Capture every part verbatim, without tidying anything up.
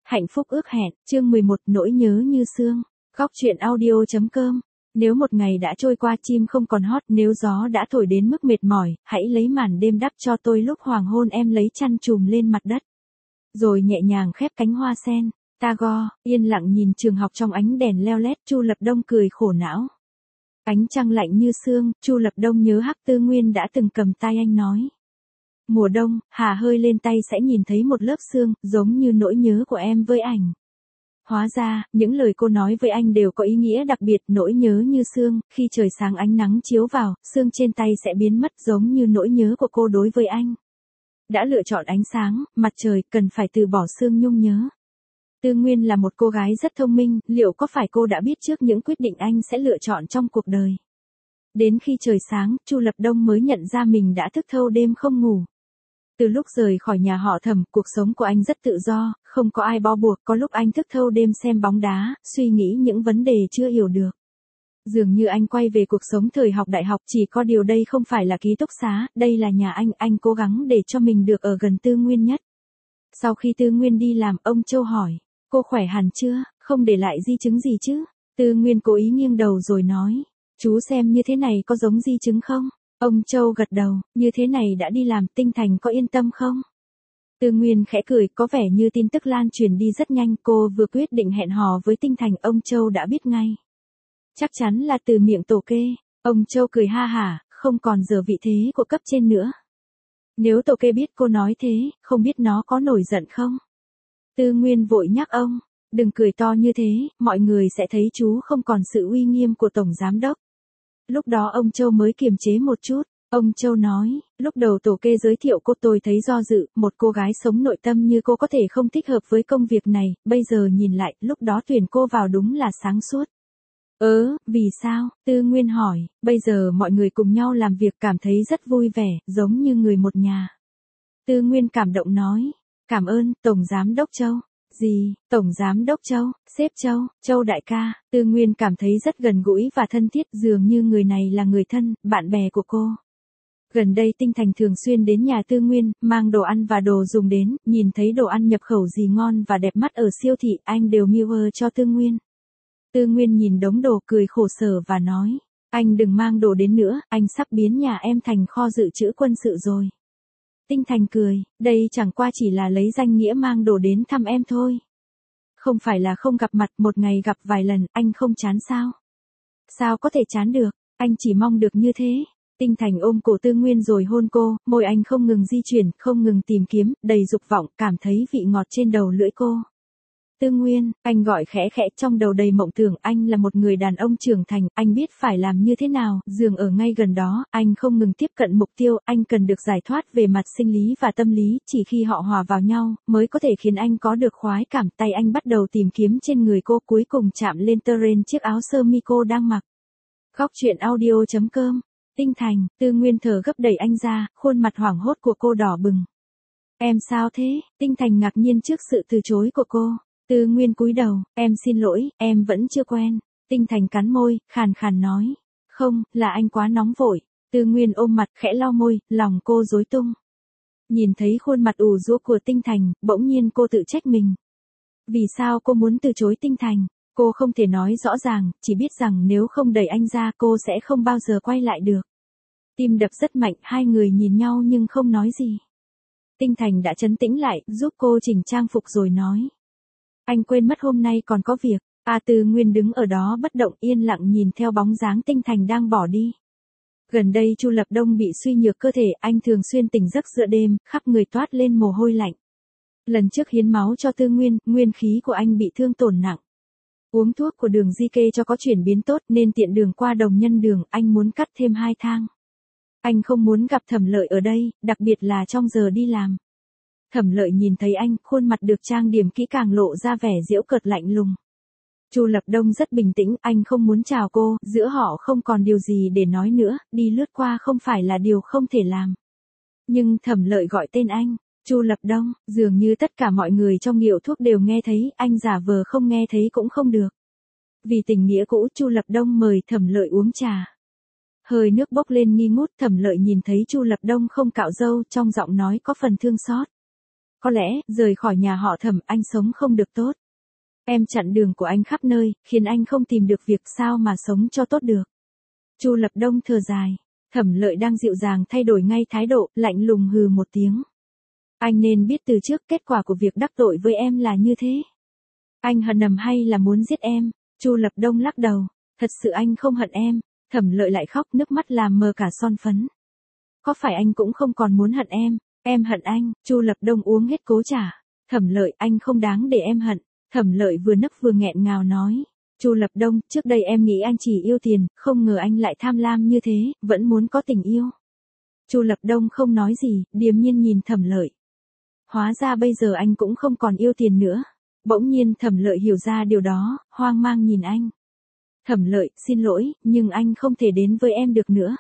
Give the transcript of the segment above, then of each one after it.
Hạnh phúc ước hẹn, chương mười một, nỗi nhớ như sương. Góc truyện audio chấm com. Nếu một ngày đã trôi qua chim không còn hót, nếu gió đã thổi đến mức mệt mỏi, hãy lấy màn đêm đắp cho tôi lúc hoàng hôn, em lấy chăn trùm lên mặt đất. Rồi nhẹ nhàng khép cánh hoa sen. Tagore, yên lặng nhìn trường học trong ánh đèn leo lét. Chu Lập Đông cười khổ não. Ánh trăng lạnh như sương, Chu Lập Đông nhớ Hắc Tư Nguyên đã từng cầm tay anh nói. Mùa đông, Hà hơi lên tay sẽ nhìn thấy một lớp sương, giống như nỗi nhớ của em với ảnh. Hóa ra, những lời cô nói với anh đều có ý nghĩa đặc biệt, nỗi nhớ như sương, khi trời sáng ánh nắng chiếu vào, sương trên tay sẽ biến mất giống như nỗi nhớ của cô đối với anh. Đã lựa chọn ánh sáng, mặt trời, cần phải từ bỏ sương nhung nhớ. Tư Nguyên là một cô gái rất thông minh, liệu có phải cô đã biết trước những quyết định anh sẽ lựa chọn trong cuộc đời? Đến khi trời sáng, Chu Lập Đông mới nhận ra mình đã thức thâu đêm không ngủ. Từ lúc rời khỏi nhà họ Thẩm, cuộc sống của anh rất tự do, không có ai bó buộc, có lúc anh thức thâu đêm xem bóng đá, suy nghĩ những vấn đề chưa hiểu được. Dường như anh quay về cuộc sống thời học đại học, chỉ có điều đây không phải là ký túc xá, đây là nhà anh, anh cố gắng để cho mình được ở gần Tư Nguyên nhất. Sau khi Tư Nguyên đi làm, ông Châu hỏi, cô khỏe hẳn chưa, không để lại di chứng gì chứ? Tư Nguyên cố ý nghiêng đầu rồi nói, chú xem như thế này có giống di chứng không? Ông Châu gật đầu, như thế này đã đi làm, Tinh Thành có yên tâm không? Tư Nguyên khẽ cười, có vẻ như tin tức lan truyền đi rất nhanh, cô vừa quyết định hẹn hò với Tinh Thành, ông Châu đã biết ngay. Chắc chắn là từ miệng tổ kê, ông Châu cười ha hả, không còn giờ vị thế của cấp trên nữa. Nếu tổ kê biết cô nói thế, không biết nó có nổi giận không? Tư Nguyên vội nhắc ông, đừng cười to như thế, mọi người sẽ thấy chú không còn sự uy nghiêm của tổng giám đốc. Lúc đó ông Châu mới kiềm chế một chút, ông Châu nói, lúc đầu tổ kê giới thiệu cô tôi thấy do dự, một cô gái sống nội tâm như cô có thể không thích hợp với công việc này, bây giờ nhìn lại, lúc đó tuyển cô vào đúng là sáng suốt. Ớ, vì sao? Tư Nguyên hỏi, bây giờ mọi người cùng nhau làm việc cảm thấy rất vui vẻ, giống như người một nhà. Tư Nguyên cảm động nói, cảm ơn, Tổng Giám Đốc Châu. Gì, Tổng Giám Đốc Châu, sếp Châu, Châu đại ca, Tư Nguyên cảm thấy rất gần gũi và thân thiết, dường như người này là người thân, bạn bè của cô. Gần đây Tinh Thành thường xuyên đến nhà Tư Nguyên, mang đồ ăn và đồ dùng đến, nhìn thấy đồ ăn nhập khẩu gì ngon và đẹp mắt ở siêu thị, anh đều mua cho Tư Nguyên. Tư Nguyên nhìn đống đồ cười khổ sở và nói, anh đừng mang đồ đến nữa, anh sắp biến nhà em thành kho dự trữ quân sự rồi. Tinh Thành cười, đây chẳng qua chỉ là lấy danh nghĩa mang đồ đến thăm em thôi. Không phải là không gặp mặt, một ngày gặp vài lần, anh không chán sao? Sao có thể chán được, anh chỉ mong được như thế. Tinh Thành ôm cổ Tư Nguyên rồi hôn cô, môi anh không ngừng di chuyển, không ngừng tìm kiếm, đầy dục vọng, cảm thấy vị ngọt trên đầu lưỡi cô. Tư Nguyên, anh gọi khẽ khẽ, trong đầu đầy mộng tưởng, anh là một người đàn ông trưởng thành, anh biết phải làm như thế nào, giường ở ngay gần đó, anh không ngừng tiếp cận mục tiêu, anh cần được giải thoát về mặt sinh lý và tâm lý, chỉ khi họ hòa vào nhau, mới có thể khiến anh có được khoái cảm. Tay anh bắt đầu tìm kiếm trên người cô, cuối cùng chạm lên tơ ren chiếc áo sơ mi cô đang mặc. Góc truyện audio chấm com. Tinh Thành, Tư Nguyên thở gấp đẩy anh ra, khuôn mặt hoảng hốt của cô đỏ bừng. Em sao thế? Tinh Thành ngạc nhiên trước sự từ chối của cô. Tư Nguyên cúi đầu, em xin lỗi, em vẫn chưa quen. Tinh Thành cắn môi, khàn khàn nói. Không, là anh quá nóng vội. Tư Nguyên ôm mặt khẽ lau môi, lòng cô rối tung. Nhìn thấy khuôn mặt ủ rũ của Tinh Thành, bỗng nhiên cô tự trách mình. Vì sao cô muốn từ chối Tinh Thành? Cô không thể nói rõ ràng, chỉ biết rằng nếu không đẩy anh ra cô sẽ không bao giờ quay lại được. Tim đập rất mạnh, hai người nhìn nhau nhưng không nói gì. Tinh Thành đã trấn tĩnh lại, giúp cô chỉnh trang phục rồi nói. Anh quên mất hôm nay còn có việc. A Tư Nguyên đứng ở đó bất động, yên lặng nhìn theo bóng dáng Tinh Thành đang bỏ đi. Gần đây Chu Lập Đông bị suy nhược cơ thể, anh thường xuyên tỉnh giấc giữa đêm, khắp người toát lên mồ hôi lạnh. Lần trước hiến máu cho Tư Nguyên, nguyên khí của anh bị thương tổn nặng. Uống thuốc của đường di kê cho có chuyển biến tốt nên tiện đường qua Đồng Nhân Đường, anh muốn cắt thêm hai thang. Anh không muốn gặp Thẩm Lợi ở đây, đặc biệt là trong giờ đi làm. Thẩm Lợi nhìn thấy anh, khuôn mặt được trang điểm kỹ càng lộ ra vẻ giễu cợt lạnh lùng. Chu Lập Đông rất bình tĩnh, anh không muốn chào cô, giữa họ không còn điều gì để nói nữa, đi lướt qua không phải là điều không thể làm. Nhưng Thẩm Lợi gọi tên anh, Chu Lập Đông, dường như tất cả mọi người trong hiệu thuốc đều nghe thấy, anh giả vờ không nghe thấy cũng không được. Vì tình nghĩa cũ, Chu Lập Đông mời Thẩm Lợi uống trà. Hơi nước bốc lên nghi ngút, Thẩm Lợi nhìn thấy Chu Lập Đông không cạo râu, trong giọng nói có phần thương xót. Có lẽ, rời khỏi nhà họ Thẩm anh sống không được tốt. Em chặn đường của anh khắp nơi, khiến anh không tìm được việc sao mà sống cho tốt được. Chu Lập Đông thở dài. Thẩm Lợi đang dịu dàng thay đổi ngay thái độ, lạnh lùng hừ một tiếng. Anh nên biết từ trước kết quả của việc đắc tội với em là như thế. Anh hận nầm hay là muốn giết em? Chu Lập Đông lắc đầu. Thật sự anh không hận em. Thẩm Lợi lại khóc, nước mắt làm mờ cả son phấn. Có phải anh cũng không còn muốn hận em? Em hận anh. Chu Lập Đông uống hết cố trả. Thẩm Lợi, anh không đáng để em hận. Thẩm Lợi vừa nức vừa nghẹn ngào nói. Chu Lập Đông, trước đây em nghĩ anh chỉ yêu tiền, không ngờ anh lại tham lam như thế, vẫn muốn có tình yêu. Chu Lập Đông không nói gì, điềm nhiên nhìn Thẩm Lợi. Hóa ra bây giờ anh cũng không còn yêu tiền nữa. Bỗng nhiên Thẩm Lợi hiểu ra điều đó, hoang mang nhìn anh. Thẩm Lợi, xin lỗi, nhưng anh không thể đến với em được nữa.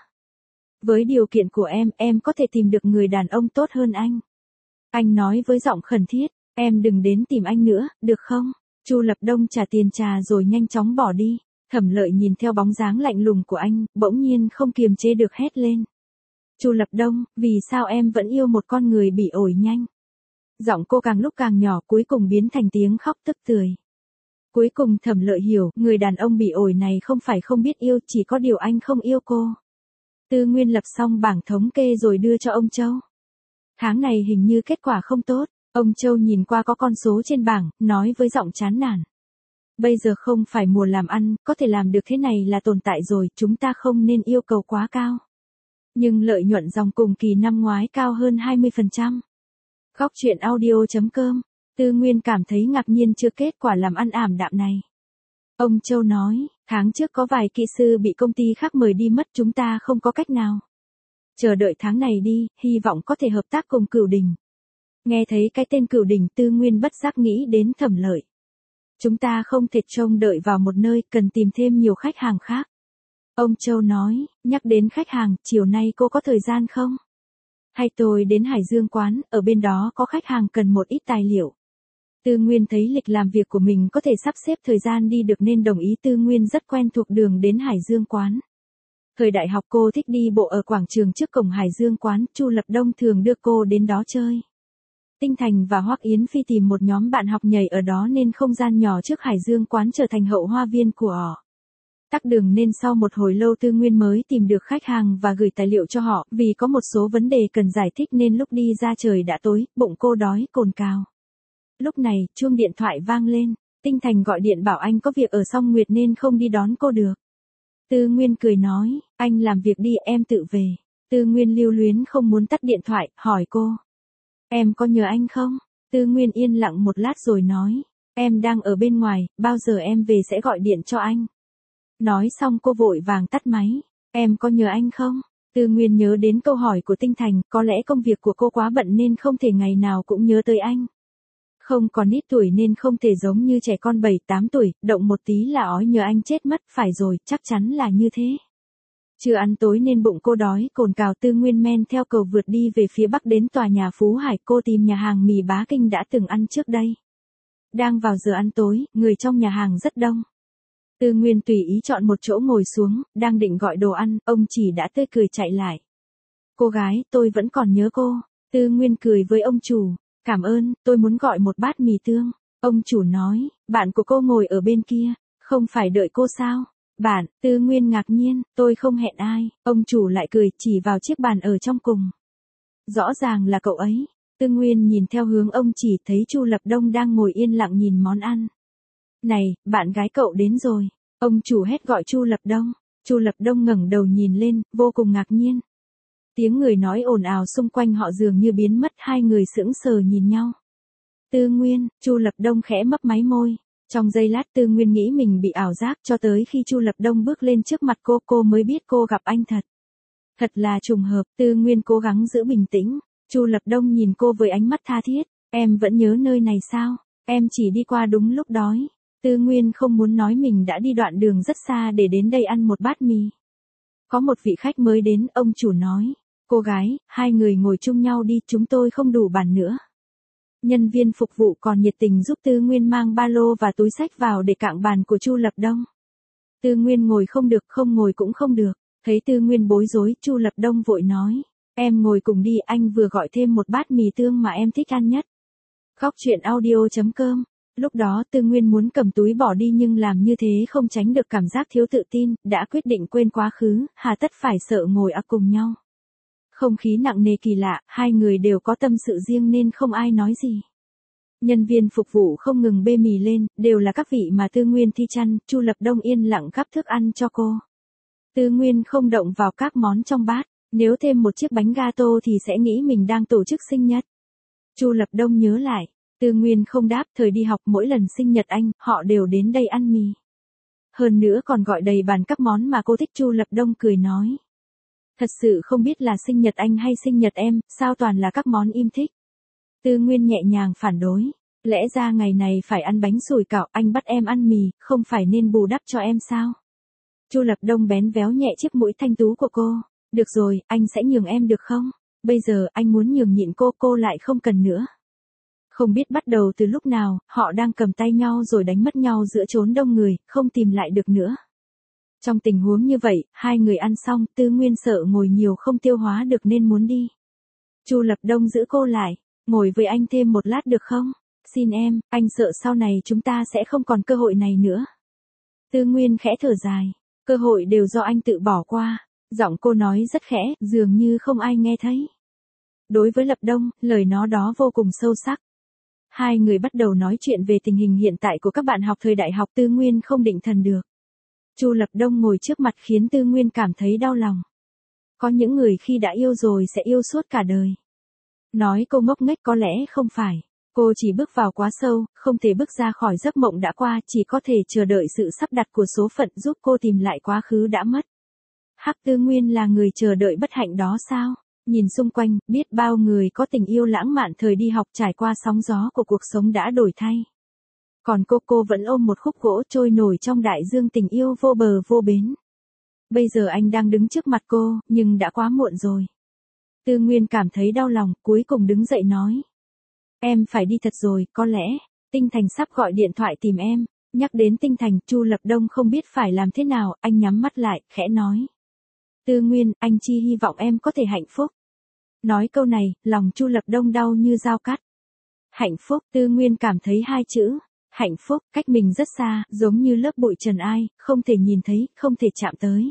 Với điều kiện của em, em có thể tìm được người đàn ông tốt hơn anh. Anh nói với giọng khẩn thiết, em đừng đến tìm anh nữa, được không? Chu Lập Đông trả tiền trà rồi nhanh chóng bỏ đi. Thẩm Lợi nhìn theo bóng dáng lạnh lùng của anh, bỗng nhiên không kiềm chế được hét lên. Chu Lập Đông, vì sao em vẫn yêu một con người bị ổi nhanh? Giọng cô càng lúc càng nhỏ, cuối cùng biến thành tiếng khóc tức tưởi. Cuối cùng Thẩm Lợi hiểu, người đàn ông bị ổi này không phải không biết yêu, chỉ có điều anh không yêu cô. Tư Nguyên lập xong bảng thống kê rồi đưa cho ông Châu. Tháng này hình như kết quả không tốt. Ông Châu nhìn qua có con số trên bảng, nói với giọng chán nản. Bây giờ không phải mùa làm ăn, có thể làm được thế này là tồn tại rồi, chúng ta không nên yêu cầu quá cao. Nhưng lợi nhuận dòng cùng kỳ năm ngoái cao hơn hai mươi phần trăm. Góc truyện audio chấm com, Tư Nguyên cảm thấy ngạc nhiên trước kết quả làm ăn ảm đạm này. Ông Châu nói, tháng trước có vài kỹ sư bị công ty khác mời đi mất, chúng ta không có cách nào. Chờ đợi tháng này đi, hy vọng có thể hợp tác cùng Cửu Đình. Nghe thấy cái tên Cửu Đình, Tư Nguyên bất giác nghĩ đến Thẩm Lợi. Chúng ta không thể trông đợi vào một nơi, cần tìm thêm nhiều khách hàng khác. Ông Châu nói, nhắc đến khách hàng, chiều nay cô có thời gian không? Hay tôi đến Hải Dương quán, ở bên đó có khách hàng cần một ít tài liệu. Tư Nguyên thấy lịch làm việc của mình có thể sắp xếp thời gian đi được nên đồng ý. Tư Nguyên rất quen thuộc đường đến Hải Dương quán. Thời đại học cô thích đi bộ ở quảng trường trước cổng Hải Dương quán, Chu Lập Đông thường đưa cô đến đó chơi. Tinh Thành và Hoắc Yến Phi tìm một nhóm bạn học nhảy ở đó nên không gian nhỏ trước Hải Dương quán trở thành hậu hoa viên của họ. Tắc đường nên sau một hồi lâu Tư Nguyên mới tìm được khách hàng và gửi tài liệu cho họ, vì có một số vấn đề cần giải thích nên lúc đi ra trời đã tối, bụng cô đói cồn cào. Lúc này, chuông điện thoại vang lên, Tinh Thành gọi điện bảo anh có việc ở Song Nguyệt nên không đi đón cô được. Tư Nguyên cười nói, anh làm việc đi, em tự về. Tư Nguyên lưu luyến không muốn tắt điện thoại, hỏi cô. Em có nhớ anh không? Tư Nguyên yên lặng một lát rồi nói, em đang ở bên ngoài, bao giờ em về sẽ gọi điện cho anh. Nói xong cô vội vàng tắt máy, em có nhớ anh không? Tư Nguyên nhớ đến câu hỏi của Tinh Thành, có lẽ công việc của cô quá bận nên không thể ngày nào cũng nhớ tới anh. Không còn ít tuổi nên không thể giống như trẻ con bảy tám tuổi, động một tí là ói nhớ anh chết mất, phải rồi, chắc chắn là như thế. Chưa ăn tối nên bụng cô đói cồn cào. Tư Nguyên men theo cầu vượt đi về phía bắc đến tòa nhà Phú Hải, cô tìm nhà hàng mì Bá Kinh đã từng ăn trước đây. Đang vào giờ ăn tối, người trong nhà hàng rất đông. Tư Nguyên tùy ý chọn một chỗ ngồi xuống, đang định gọi đồ ăn, ông chỉ đã tươi cười chạy lại. Cô gái, tôi vẫn còn nhớ cô. Tư Nguyên cười với ông chủ, cảm ơn, tôi muốn gọi một bát mì tương. Ông chủ nói, bạn của cô ngồi ở bên kia, không phải đợi cô sao? Bạn, Tư Nguyên ngạc nhiên, tôi không hẹn ai. Ông chủ lại cười, chỉ vào chiếc bàn ở trong cùng. Rõ ràng là cậu ấy. Tư Nguyên nhìn theo hướng ông chỉ thấy Chu Lập Đông đang ngồi yên lặng nhìn món ăn. Này, bạn gái cậu đến rồi. Ông chủ hét gọi Chu Lập Đông. Chu Lập Đông ngẩng đầu nhìn lên, vô cùng ngạc nhiên. Tiếng người nói ồn ào xung quanh họ dường như biến mất, hai người sững sờ nhìn nhau. Tư Nguyên, Chu Lập Đông khẽ mấp máy môi. Trong giây lát Tư Nguyên nghĩ mình bị ảo giác, cho tới khi Chu Lập Đông bước lên trước mặt cô, cô mới biết cô gặp anh thật. Thật là trùng hợp. Tư Nguyên cố gắng giữ bình tĩnh. Chu Lập Đông nhìn cô với ánh mắt tha thiết. Em vẫn nhớ nơi này sao? Em chỉ đi qua đúng lúc đói. Tư Nguyên không muốn nói mình đã đi đoạn đường rất xa để đến đây ăn một bát mì. Có một vị khách mới đến, ông chủ nói. Cô gái, hai người ngồi chung nhau đi, chúng tôi không đủ bàn nữa. Nhân viên phục vụ còn nhiệt tình giúp Tư Nguyên mang ba lô và túi xách vào để cạng bàn của Chu Lập Đông. Tư Nguyên ngồi không được, không ngồi cũng không được. Thấy Tư Nguyên bối rối, Chu Lập Đông vội nói. Em ngồi cùng đi, anh vừa gọi thêm một bát mì tương mà em thích ăn nhất. Góc chuyện audio chấm com. Lúc đó Tư Nguyên muốn cầm túi bỏ đi nhưng làm như thế không tránh được cảm giác thiếu tự tin, đã quyết định quên quá khứ, hà tất phải sợ ngồi ở cùng nhau. Không khí nặng nề kỳ lạ, hai người đều có tâm sự riêng nên không ai nói gì. Nhân viên phục vụ không ngừng bê mì lên, đều là các vị mà Tư Nguyên thi chăn, Chu Lập Đông yên lặng gắp thức ăn cho cô. Tư Nguyên không động vào các món trong bát, nếu thêm một chiếc bánh gato thì sẽ nghĩ mình đang tổ chức sinh nhật. Chu Lập Đông nhớ lại, Tư Nguyên không đáp, thời đi học mỗi lần sinh nhật anh, họ đều đến đây ăn mì. Hơn nữa còn gọi đầy bàn các món mà cô thích. Chu Lập Đông cười nói. Thật sự không biết là sinh nhật anh hay sinh nhật em, sao toàn là các món im thích. Tư Nguyên nhẹ nhàng phản đối, lẽ ra ngày này phải ăn bánh sủi cảo, anh bắt em ăn mì, không phải nên bù đắp cho em sao? Chu Lập Đông bén véo nhẹ chiếc mũi thanh tú của cô, được rồi, anh sẽ nhường em được không? Bây giờ anh muốn nhường nhịn cô, cô lại không cần nữa. Không biết bắt đầu từ lúc nào, họ đang cầm tay nhau rồi đánh mất nhau giữa chốn đông người, không tìm lại được nữa. Trong tình huống như vậy, hai người ăn xong, Tư Nguyên sợ ngồi nhiều không tiêu hóa được nên muốn đi. Chu Lập Đông giữ cô lại, ngồi với anh thêm một lát được không? Xin em, anh sợ sau này chúng ta sẽ không còn cơ hội này nữa. Tư Nguyên khẽ thở dài, cơ hội đều do anh tự bỏ qua. Giọng cô nói rất khẽ, dường như không ai nghe thấy. Đối với Lập Đông, lời nó đó vô cùng sâu sắc. Hai người bắt đầu nói chuyện về tình hình hiện tại của các bạn học thời đại học. Tư Nguyên không định thần được. Chu Lập Đông ngồi trước mặt khiến Tư Nguyên cảm thấy đau lòng. Có những người khi đã yêu rồi sẽ yêu suốt cả đời. Nói cô ngốc nghếch có lẽ không phải. Cô chỉ bước vào quá sâu, không thể bước ra khỏi giấc mộng đã qua, chỉ có thể chờ đợi sự sắp đặt của số phận giúp cô tìm lại quá khứ đã mất. Hắc, Tư Nguyên là người chờ đợi bất hạnh đó sao? Nhìn xung quanh, biết bao người có tình yêu lãng mạn thời đi học, trải qua sóng gió của cuộc sống đã đổi thay. Còn cô cô vẫn ôm một khúc gỗ trôi nổi trong đại dương tình yêu vô bờ vô bến. Bây giờ anh đang đứng trước mặt cô, nhưng đã quá muộn rồi. Tư Nguyên cảm thấy đau lòng, cuối cùng đứng dậy nói. Em phải đi thật rồi, có lẽ, Tinh Thành sắp gọi điện thoại tìm em. Nhắc đến Tinh Thành, Chu Lập Đông không biết phải làm thế nào, anh nhắm mắt lại, khẽ nói. Tư Nguyên, anh chỉ hy vọng em có thể hạnh phúc. Nói câu này, lòng Chu Lập Đông đau như dao cắt. Hạnh phúc, Tư Nguyên cảm thấy hai chữ. Hạnh phúc, cách mình rất xa, giống như lớp bụi trần ai, không thể nhìn thấy, không thể chạm tới.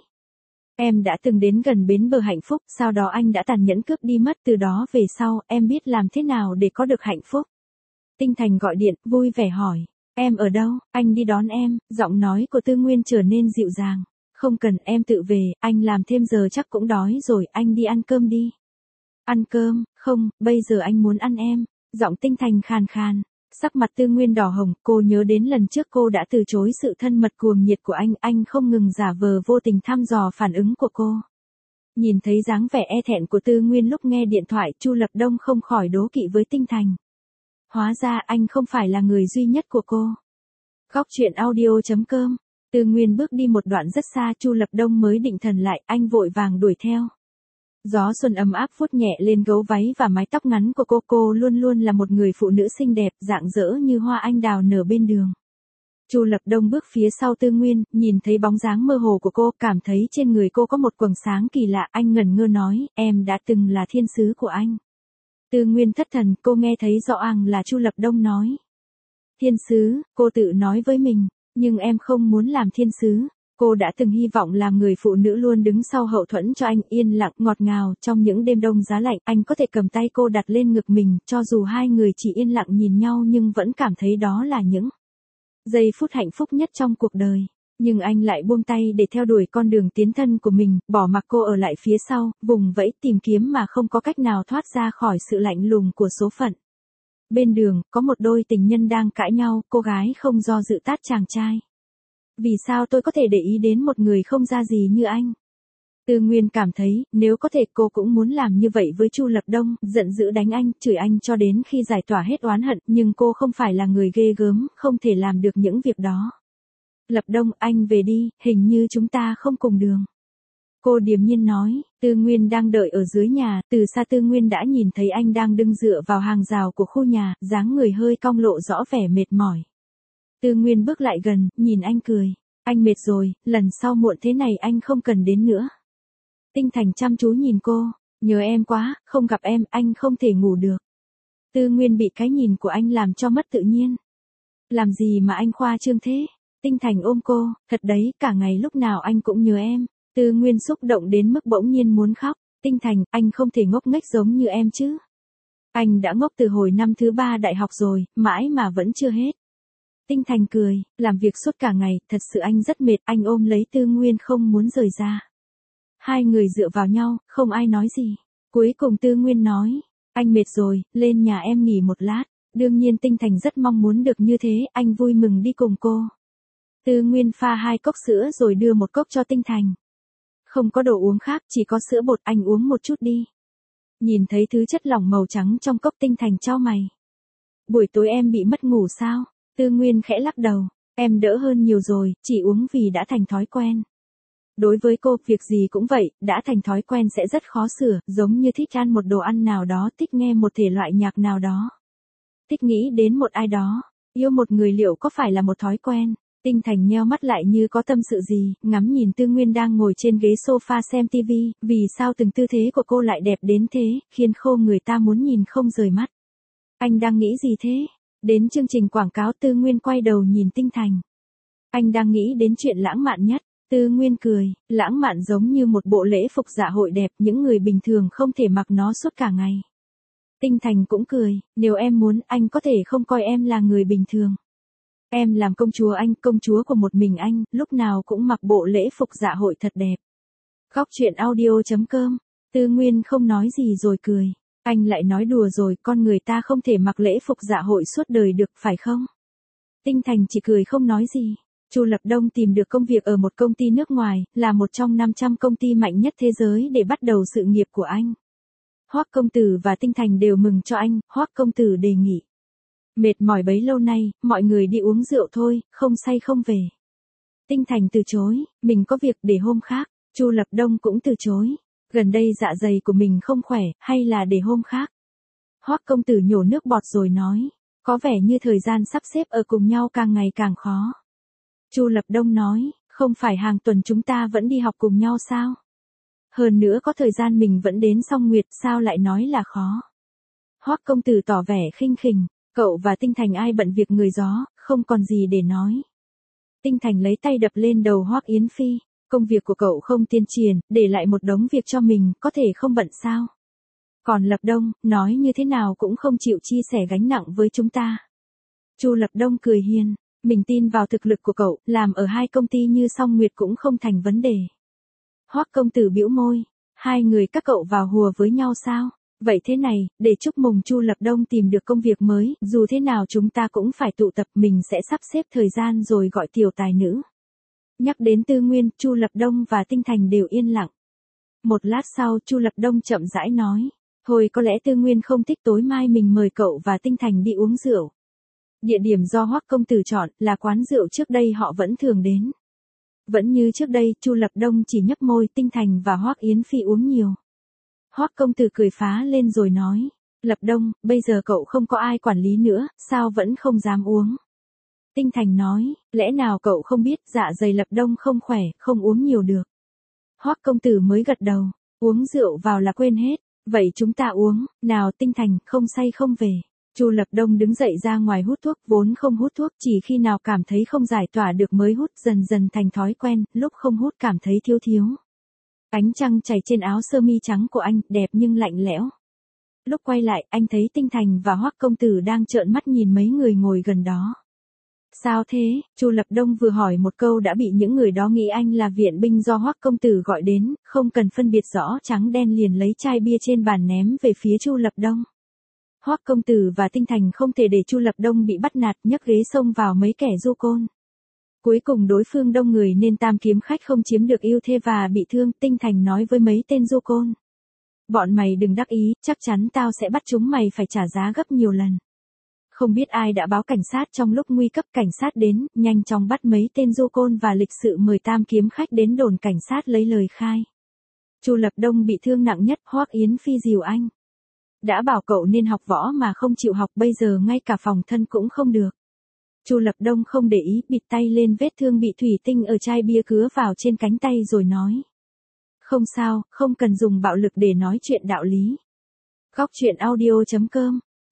Em đã từng đến gần bến bờ hạnh phúc, sau đó anh đã tàn nhẫn cướp đi mất, từ đó về sau, em biết làm thế nào để có được hạnh phúc. Tinh Thành gọi điện, vui vẻ hỏi, em ở đâu, anh đi đón em. Giọng nói của Tư Nguyên trở nên dịu dàng. Không cần, em tự về, anh làm thêm giờ chắc cũng đói rồi, anh đi ăn cơm đi. Ăn cơm, không, bây giờ anh muốn ăn em. Giọng Tinh Thành khàn khàn. Sắc mặt Tư Nguyên đỏ hồng, cô nhớ đến lần trước cô đã từ chối sự thân mật cuồng nhiệt của anh, anh không ngừng giả vờ vô tình thăm dò phản ứng của cô. Nhìn thấy dáng vẻ e thẹn của Tư Nguyên lúc nghe điện thoại, Chu Lập Đông không khỏi đố kỵ với Tinh Thành. Hóa ra anh không phải là người duy nhất của cô. Góc chuyện audio chấm com. Tư Nguyên bước đi một đoạn rất xa, Chu Lập Đông mới định thần lại, anh vội vàng đuổi theo. Gió xuân ấm áp vuốt nhẹ lên gấu váy và mái tóc ngắn của cô. Cô luôn luôn là một người phụ nữ xinh đẹp, rạng rỡ như hoa anh đào nở bên đường. Chu Lập Đông bước phía sau Tư Nguyên, nhìn thấy bóng dáng mơ hồ của cô, cảm thấy trên người cô có một quầng sáng kỳ lạ. Anh ngẩn ngơ nói, em đã từng là thiên sứ của anh. Tư Nguyên thất thần, cô nghe thấy rõ ràng là Chu Lập Đông nói. Thiên sứ, cô tự nói với mình, nhưng em không muốn làm thiên sứ. Cô đã từng hy vọng làm người phụ nữ luôn đứng sau hậu thuẫn cho anh, yên lặng, ngọt ngào, trong những đêm đông giá lạnh, anh có thể cầm tay cô đặt lên ngực mình, cho dù hai người chỉ yên lặng nhìn nhau nhưng vẫn cảm thấy đó là những giây phút hạnh phúc nhất trong cuộc đời. Nhưng anh lại buông tay để theo đuổi con đường tiến thân của mình, bỏ mặc cô ở lại phía sau, vùng vẫy tìm kiếm mà không có cách nào thoát ra khỏi sự lạnh lùng của số phận. Bên đường, có một đôi tình nhân đang cãi nhau, cô gái không do dự tát chàng trai. Vì sao tôi có thể để ý đến một người không ra gì như anh? Tư Nguyên cảm thấy, nếu có thể cô cũng muốn làm như vậy với Chu Lập Đông, giận dữ đánh anh, chửi anh cho đến khi giải tỏa hết oán hận, nhưng cô không phải là người ghê gớm, không thể làm được những việc đó. Lập Đông, anh về đi, hình như chúng ta không cùng đường. Cô điềm nhiên nói. Tư Nguyên đang đợi ở dưới nhà, từ xa Tư Nguyên đã nhìn thấy anh đang đứng dựa vào hàng rào của khu nhà, dáng người hơi cong lộ rõ vẻ mệt mỏi. Tư Nguyên bước lại gần, nhìn anh cười. Anh mệt rồi, lần sau muộn thế này anh không cần đến nữa. Tinh Thành chăm chú nhìn cô, nhớ em quá, không gặp em, anh không thể ngủ được. Tư Nguyên bị cái nhìn của anh làm cho mất tự nhiên. Làm gì mà anh khoa trương thế? Tinh Thành ôm cô, thật đấy, cả ngày lúc nào anh cũng nhớ em. Tư Nguyên xúc động đến mức bỗng nhiên muốn khóc. Tinh Thành, anh không thể ngốc nghếch giống như em chứ. Anh đã ngốc từ hồi năm thứ ba đại học rồi, mãi mà vẫn chưa hết. Tinh Thành cười, làm việc suốt cả ngày, thật sự anh rất mệt, anh ôm lấy Tư Nguyên không muốn rời ra. Hai người dựa vào nhau, không ai nói gì. Cuối cùng Tư Nguyên nói, anh mệt rồi, lên nhà em nghỉ một lát. Đương nhiên Tinh Thành rất mong muốn được như thế, anh vui mừng đi cùng cô. Tư Nguyên pha hai cốc sữa rồi đưa một cốc cho Tinh Thành. Không có đồ uống khác, chỉ có sữa bột, anh uống một chút đi. Nhìn thấy thứ chất lỏng màu trắng trong cốc, Tinh Thành chau mày. Buổi tối em bị mất ngủ sao? Tư Nguyên khẽ lắc đầu, em đỡ hơn nhiều rồi, chỉ uống vì đã thành thói quen. Đối với cô, việc gì cũng vậy, đã thành thói quen sẽ rất khó sửa, giống như thích ăn một đồ ăn nào đó, thích nghe một thể loại nhạc nào đó. Thích nghĩ đến một ai đó, yêu một người liệu có phải là một thói quen? Tinh Thành nheo mắt lại như có tâm sự gì, ngắm nhìn Tư Nguyên đang ngồi trên ghế sofa xem tivi, vì sao từng tư thế của cô lại đẹp đến thế, khiến khô người ta muốn nhìn không rời mắt. Anh đang nghĩ gì thế? Đến chương trình quảng cáo Tư Nguyên quay đầu nhìn Tinh Thành. Anh đang nghĩ đến chuyện lãng mạn nhất. Tư Nguyên cười, lãng mạn giống như một bộ lễ phục dạ hội đẹp, những người bình thường không thể mặc nó suốt cả ngày. Tinh Thành cũng cười, nếu em muốn, anh có thể không coi em là người bình thường. Em làm công chúa anh, công chúa của một mình anh, lúc nào cũng mặc bộ lễ phục dạ hội thật đẹp. Góc truyện audio chấm com. Tư Nguyên không nói gì rồi cười. Anh lại nói đùa rồi, con người ta không thể mặc lễ phục dạ hội suốt đời được, phải không? Tinh Thành chỉ cười không nói gì. Chu Lập Đông tìm được công việc ở một công ty nước ngoài, là một trong năm trăm công ty mạnh nhất thế giới để bắt đầu sự nghiệp của anh. Hoắc công tử và Tinh Thành đều mừng cho anh, Hoắc công tử đề nghị. Mệt mỏi bấy lâu nay, mọi người đi uống rượu thôi, không say không về. Tinh Thành từ chối, mình có việc để hôm khác. Chu Lập Đông cũng từ chối. Gần đây dạ dày của mình không khỏe, hay là để hôm khác. Hoắc công tử nhổ nước bọt rồi nói, có vẻ như thời gian sắp xếp ở cùng nhau càng ngày càng khó. Chu Lập Đông nói, không phải hàng tuần chúng ta vẫn đi học cùng nhau sao? Hơn nữa có thời gian mình vẫn đến Song Nguyệt, sao lại nói là khó? Hoắc công tử tỏ vẻ khinh khỉnh, cậu và Tinh Thành ai bận việc người gió, không còn gì để nói. Tinh Thành lấy tay đập lên đầu Hoắc Yến Phi, công việc của cậu không tiên triển, để lại một đống việc cho mình, có thể không bận sao? Còn Lập Đông, nói như thế nào cũng không chịu chia sẻ gánh nặng với chúng ta. Chu Lập Đông cười hiền, mình tin vào thực lực của cậu, làm ở hai công ty như Song Nguyệt cũng không thành vấn đề. Hoắc công tử bĩu môi, hai người các cậu vào hùa với nhau sao? Vậy thế này, để chúc mừng Chu Lập Đông tìm được công việc mới, dù thế nào chúng ta cũng phải tụ tập, mình sẽ sắp xếp thời gian rồi gọi tiểu tài nữ. Nhắc đến Tư Nguyên, Chu Lập Đông và Tinh Thành đều yên lặng. Một lát sau Chu Lập Đông chậm rãi nói, thôi có lẽ Tư Nguyên không thích, tối mai mình mời cậu và Tinh Thành đi uống rượu. Địa điểm do Hoắc công tử chọn là quán rượu trước đây họ vẫn thường đến. Vẫn như trước đây, Chu Lập Đông chỉ nhấp môi, Tinh Thành và Hoắc Yến Phi uống nhiều. Hoắc công tử cười phá lên rồi nói, Lập Đông, bây giờ cậu không có ai quản lý nữa, sao vẫn không dám uống? Tinh Thành nói, lẽ nào cậu không biết dạ dày Lập Đông không khỏe, không uống nhiều được. Hoắc công tử mới gật đầu, uống rượu vào là quên hết, vậy chúng ta uống, nào Tinh Thành, không say không về. Chu Lập Đông đứng dậy ra ngoài hút thuốc, vốn không hút thuốc, chỉ khi nào cảm thấy không giải tỏa được mới hút, dần dần thành thói quen, lúc không hút cảm thấy thiếu thiếu. Ánh trăng chảy trên áo sơ mi trắng của anh, đẹp nhưng lạnh lẽo. Lúc quay lại, anh thấy Tinh Thành và Hoắc công tử đang trợn mắt nhìn mấy người ngồi gần đó. Sao thế? Chu Lập Đông vừa hỏi một câu đã bị những người đó nghĩ anh là viện binh do Hoắc công tử gọi đến, không cần phân biệt rõ trắng đen liền lấy chai bia trên bàn ném về phía Chu Lập Đông. Hoắc công tử và Tinh Thành không thể để Chu Lập Đông bị bắt nạt, nhấc ghế xông vào mấy kẻ du côn. Cuối cùng đối phương đông người nên tam kiếm khách không chiếm được ưu thế và bị thương, Tinh Thành nói với mấy tên du côn. Bọn mày đừng đắc ý, chắc chắn tao sẽ bắt chúng mày phải trả giá gấp nhiều lần. Không biết ai đã báo cảnh sát, trong lúc nguy cấp cảnh sát đến, nhanh chóng bắt mấy tên du côn và lịch sự mời tam kiếm khách đến đồn cảnh sát lấy lời khai. Chu Lập Đông bị thương nặng nhất, Hoắc Yến Phi dìu anh. Đã bảo cậu nên học võ mà không chịu học, bây giờ ngay cả phòng thân cũng không được. Chu Lập Đông không để ý, bịt tay lên vết thương bị thủy tinh ở chai bia cứa vào trên cánh tay rồi nói. Không sao, không cần dùng bạo lực để nói chuyện đạo lý. Góc truyện audio chấm com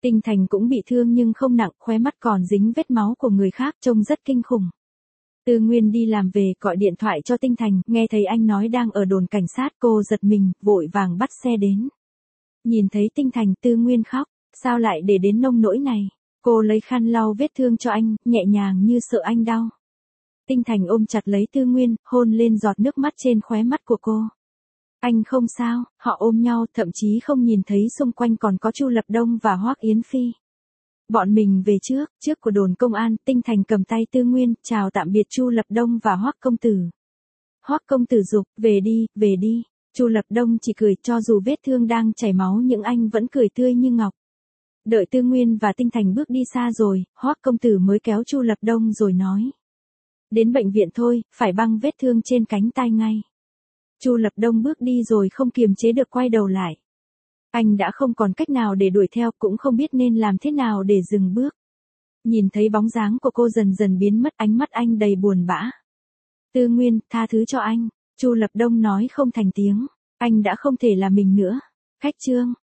Tinh Thành cũng bị thương nhưng không nặng, khóe mắt còn dính vết máu của người khác, trông rất kinh khủng. Tư Nguyên đi làm về, gọi điện thoại cho Tinh Thành, nghe thấy anh nói đang ở đồn cảnh sát, cô giật mình, vội vàng bắt xe đến. Nhìn thấy Tinh Thành, Tư Nguyên khóc, sao lại để đến nông nỗi này? Cô lấy khăn lau vết thương cho anh, nhẹ nhàng như sợ anh đau. Tinh Thành ôm chặt lấy Tư Nguyên, hôn lên giọt nước mắt trên khóe mắt của cô. Anh không sao, họ ôm nhau, thậm chí không nhìn thấy xung quanh còn có Chu Lập Đông và Hoắc Yến Phi. Bọn mình về trước, trước của đồn công an, Tinh Thành cầm tay Tư Nguyên, chào tạm biệt Chu Lập Đông và Hoắc công tử. Hoắc công tử giục, về đi, về đi. Chu Lập Đông chỉ cười, cho dù vết thương đang chảy máu nhưng anh vẫn cười tươi như ngọc. Đợi Tư Nguyên và Tinh Thành bước đi xa rồi, Hoắc công tử mới kéo Chu Lập Đông rồi nói. Đến bệnh viện thôi, phải băng vết thương trên cánh tay ngay. Chu Lập Đông bước đi rồi không kiềm chế được quay đầu lại. Anh đã không còn cách nào để đuổi theo, cũng không biết nên làm thế nào để dừng bước. Nhìn thấy bóng dáng của cô dần dần biến mất, ánh mắt anh đầy buồn bã. Tư Nguyên, tha thứ cho anh. Chu Lập Đông nói không thành tiếng. Anh đã không thể là mình nữa. Khách trương.